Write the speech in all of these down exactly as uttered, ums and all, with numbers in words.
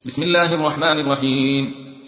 بسم الله الرحمن الرحيم.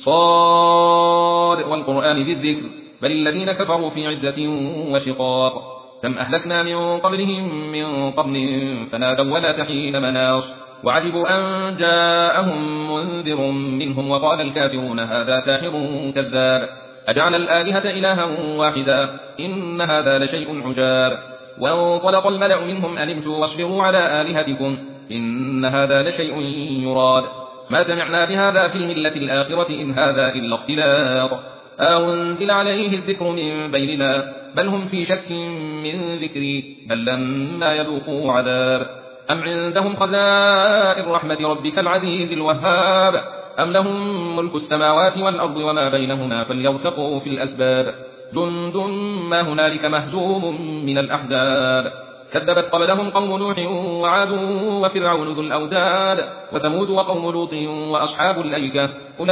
صاد والقرآن ذي الذكر بل الذين كفروا في عزة وشقاق. كم أهلكنا من قبلهم من قرن فنادوا ولا تحين مناص وعجبوا أن جاءهم منذر منهم وقال الكافرون هذا ساحر كذاب أجعل الآلهة إلها واحدا إن هذا لشيء عجاب. وانطلق الملأ منهم أن امشوا واصبروا على آلهتكم إن هذا لشيء يراد ما سمعنا بهذا في الملة الآخرة إن هذا إلا اختلاق أو انزل عليه الذكر من بيننا بل هم في شك من ذكري بل لما يذوقوا عذاب أم عندهم خزائن رحمة ربك العزيز الوهاب أم لهم ملك السماوات والأرض وما بينهما فليرتقوا في الأسباب جند ما هنالك مهزوم من الأحزاب كذبت قبلهم قوم نوح وعاد وفرعون ذو الأوتاد وثمود وقوم لوط وأصحاب الأيكة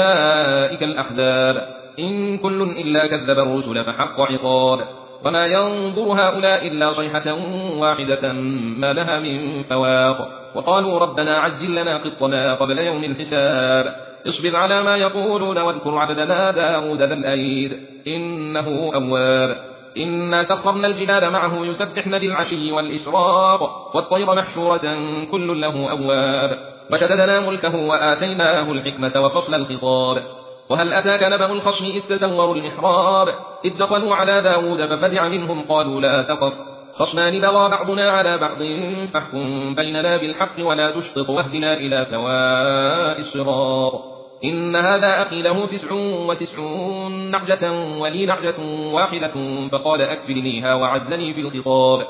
أولئك الأحزاب إن كل إلا كذب الرسل فحق عقاب وما ينظر هؤلاء إلا صيحة واحدة ما لها من فواق وقالوا ربنا عجل لنا قطنا قبل يوم الحساب اصبر على ما يقولون واذكر عبدنا داود ذا الأيد إنه أواب إنا سخرنا الجبال معه يسبحن بالعشي والإشراق والطير محشورة كل له أواب وشددنا ملكه وآتيناه الحكمة وفصل الخطاب وهل أتاك نبأ الخصم إذ تسوروا المحراب إذ دخلوا على داود ففزع منهم قالوا لا تخف خصمان بغى بعضنا على بعض فاحكم بيننا بالحق ولا تشطط واهدنا إلى سواء الصراط إن هذا أخي له تسع وتسعون نعجة ولي نعجة واحدة فقال أكفلنيها وعزني في الخطاب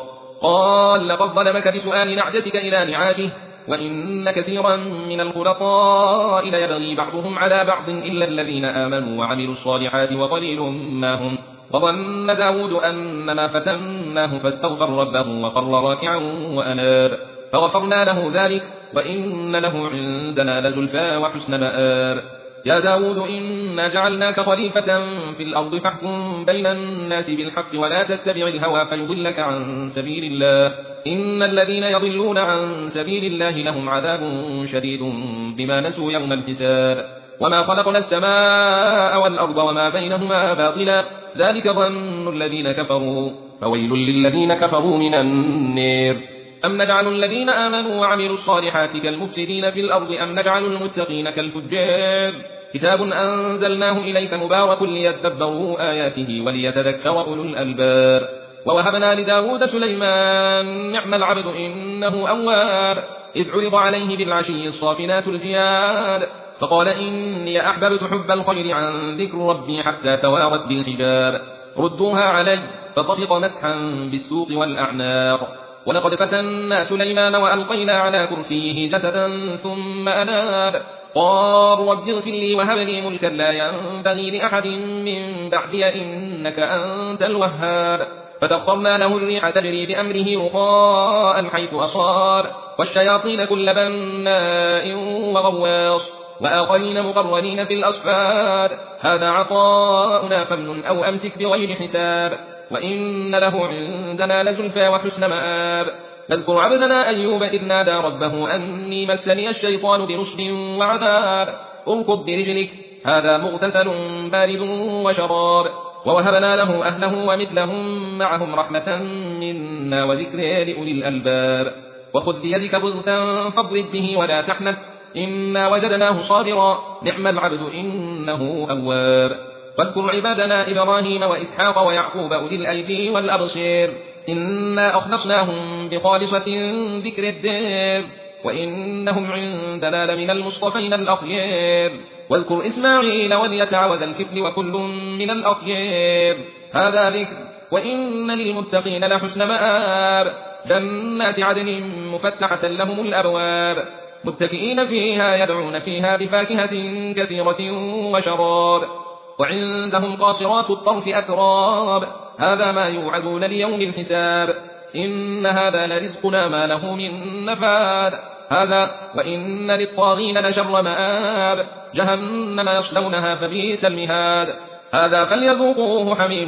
قال لقد ظلمك بسؤال نعجتك إلى نعاجه وإن كثيرا من الخلطاء ليبغي بعضهم على بعض إلا الذين آمنوا وعملوا الصالحات وقليل ما هم وظن داود أنما فتناه فاستغفر ربه وخر راكعا وأناب فغفرنا له ذلك وإن له عندنا لزلفى وحسن مآب يا داود إنا جعلناك خليفة في الأرض فاحكم بين الناس بالحق ولا تتبع الهوى فيضلك عن سبيل الله إن الذين يضلون عن سبيل الله لهم عذاب شديد بما نسوا يوم الحساب وما خلقنا السماء والأرض وما بينهما باطلا ذلك ظن الذين كفروا فويل للذين كفروا من النار أم نجعل الذين آمنوا وعملوا الصالحات كالمفسدين في الأرض أم نجعل المتقين كالفجار كتاب أنزلناه إليك مبارك ليدبروا آياته وليتذكر أولو الألباب ووهبنا لداود سليمان نعم العبد إنه أواب إذ عرض عليه بالعشي الصافنات الجياد فقال إني أحببت حب الخير عن ذكر ربي حتى توارت بالحجاب ردوها علي فطفق مسحا بالسوق والأعناق ولقد فتنا سليمان وألقينا على كرسيه جسدا ثم أناب قال رب اغفر لي وهب لي ملكا لا ينبغي لأحد من بعدي إنك أنت الوهاب فسخرنا له الريح تجري بأمره رخاء حيث أصاب والشياطين كل بناء وغواص وآخرين مقرنين في الأصفاد هذا عطاؤنا فمن أو أمسك بغير حساب وإن له عندنا لزلفى وحسن مآب نذكر عبدنا أيوب إذ نادى ربه أني مسني الشيطان برشد وعذاب اركض برجلك هذا مغتسل بارد وشراب ووهبنا له أهله ومثلهم معهم رحمة منا وذكر لأولي الألباب وخذ بيدك ضغثا فاضرب به ولا تحنث إنا وجدناه صابرا نعم العبد إنه أواب واذكر عبادنا إبراهيم وإسحاق ويعقوب أولي الأيدي والأبصير إنا أخلصناهم بخالصة ذكر الدار وإنهم عندنا لمن المصطفين الأخيار واذكر إسماعيل واليسع وذا الكفل وكل من الأخيار هذا ذكر وإن للمتقين لحسن مآب جنات عدن مفتحة لهم الأبواب متكئين فيها يدعون فيها بفاكهة كثيرة وشراب وعندهم قاصرات الطرف أتراب هذا ما يوعدون ليوم الحساب إن هذا لرزقنا ما له من نفاد هذا وإن للطاغين لشر مآب جهنم يصلونها فبئس المهاد هذا فليذوقوه حميم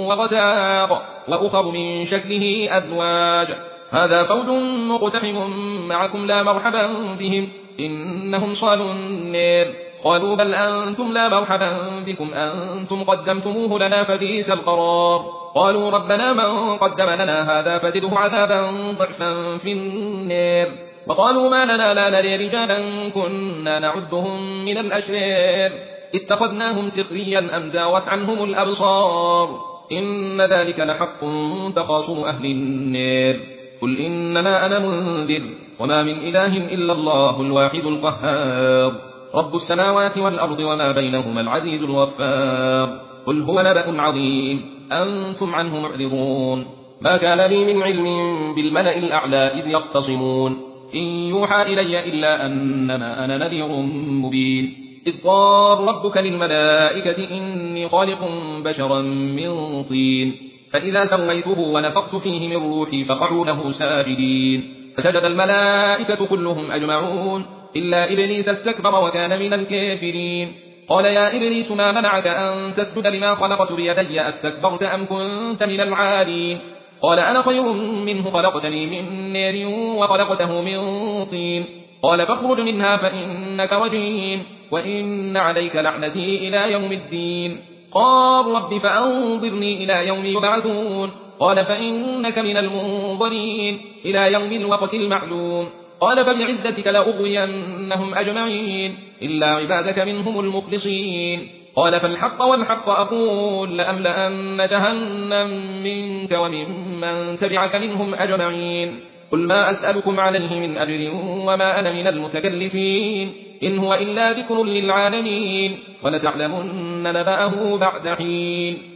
وغساق وأخر من شكله أزواج هذا فوج مقتحم معكم لا مرحبا بهم إنهم صالوا النار. قالوا بل أنتم لا مرحبا بكم أنتم قدمتموه لنا فبئس القرار. قالوا ربنا من قدم لنا هذا فزده عذابا ضعفا في النار. وقالوا ما لنا لا نري رجالا كنا نعدهم من الأشرار اتخذناهم سخريا أم زاوت عنهم الأبصار إن ذلك لحق تخاصم أهل النار. قل إنما أنا منذر وما من إله إلا الله الواحد القهار رب السماوات والأرض وما بينهما العزيز الغفار. قل هو نبأ عظيم أنتم عنه معرضون. ما كان لي من علم بالملأ الأعلى إذ يختصمون إن يوحى إلي إلا أنما أنا نذير مبين. إذ قال ربك للملائكة إني خالق بشرا من طين فإذا سويته ونفخت فيه من روحي فقعوا له ساجدين. فسجد الملائكة كلهم أجمعون إلا إبليس استكبر وكان من الكافرين. قال يا إبليس ما منعك أن تسجد لما خلقت بيدي أستكبرت أم كنت من العالين؟ قال أنا خير منه خلقتني من نار وخلقته من طين. قال فاخرج منها فإنك رجيم وإن عليك لعنتي إلى يوم الدين. قال رب فأنظرني إلى يوم يبعثون. قال فإنك من المنظرين إلى يوم الوقت المعلوم. قال فبعزتك لأغوينهم أجمعين إلا عبادك منهم المخلصين. قال فالحق والحق أقول لأملأن جهنم منك وممن تبعك منهم أجمعين. قل ما أسألكم عليه من أجر وما أنا من المتكلفين إن هو إلا ذكر للعالمين ولتعلمن نبأه بعد حين.